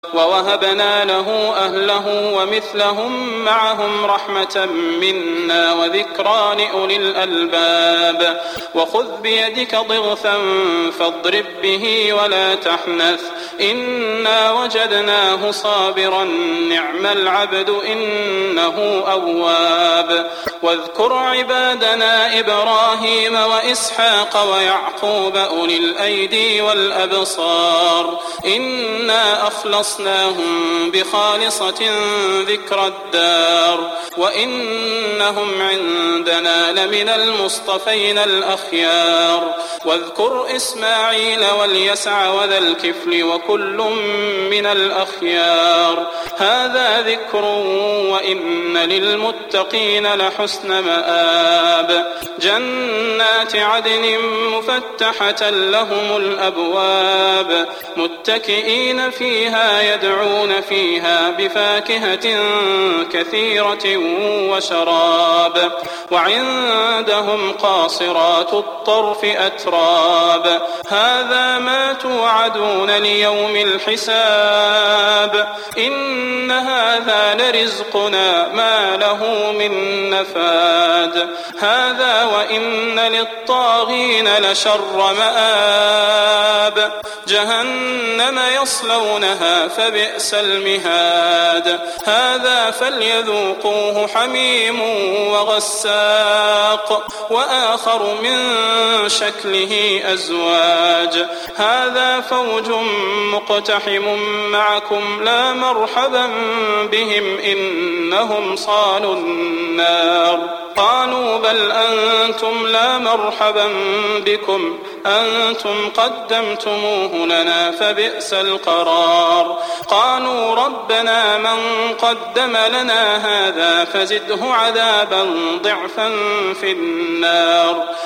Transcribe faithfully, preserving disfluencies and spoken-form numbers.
ووهبنا له أهله ومثلهم معهم رحمة منا وذكرى لأولي الألباب وخذ بيدك ضغثا فاضرب به ولا تحنث إنا وجدناه صابرا نعم العبد إنه أواب واذكر عبادنا إبراهيم وإسحاق ويعقوب أولي الأيدي والأبصار إنا أخلصناهم بخالصة ذكر الدار وإنهم عندنا لمن المصطفين الأخيار واذكر إسماعيل واليسع وذا الكفل وكل من الأخيار هذا ذكر وإن للمتقين لحسن مآب جنات عدن مفتحة لهم الأبواب متكئين فيها يدعون فيها بفاكهة كثيرة وشراب وعندهم قاصرات الطرف أتراب هذا ما توعدون ليوم الحساب إن هذا لرزقنا ما له من نفاد هذا وإن للطاغين لشر مآب جهنم يصلونها فبئس المهاد هذا فليذوقوه حميم وغساق وآخر من شكله أزواج هذا فوج مقتحم معكم لا مرحبا بهم إنهم صالوا النار قالوا بل أنتم لا مرحبا بكم أنتم قدمتموه لنا فبئس القرار قالوا ربنا من قدم لنا هذا فزده عذابا ضعفا في النار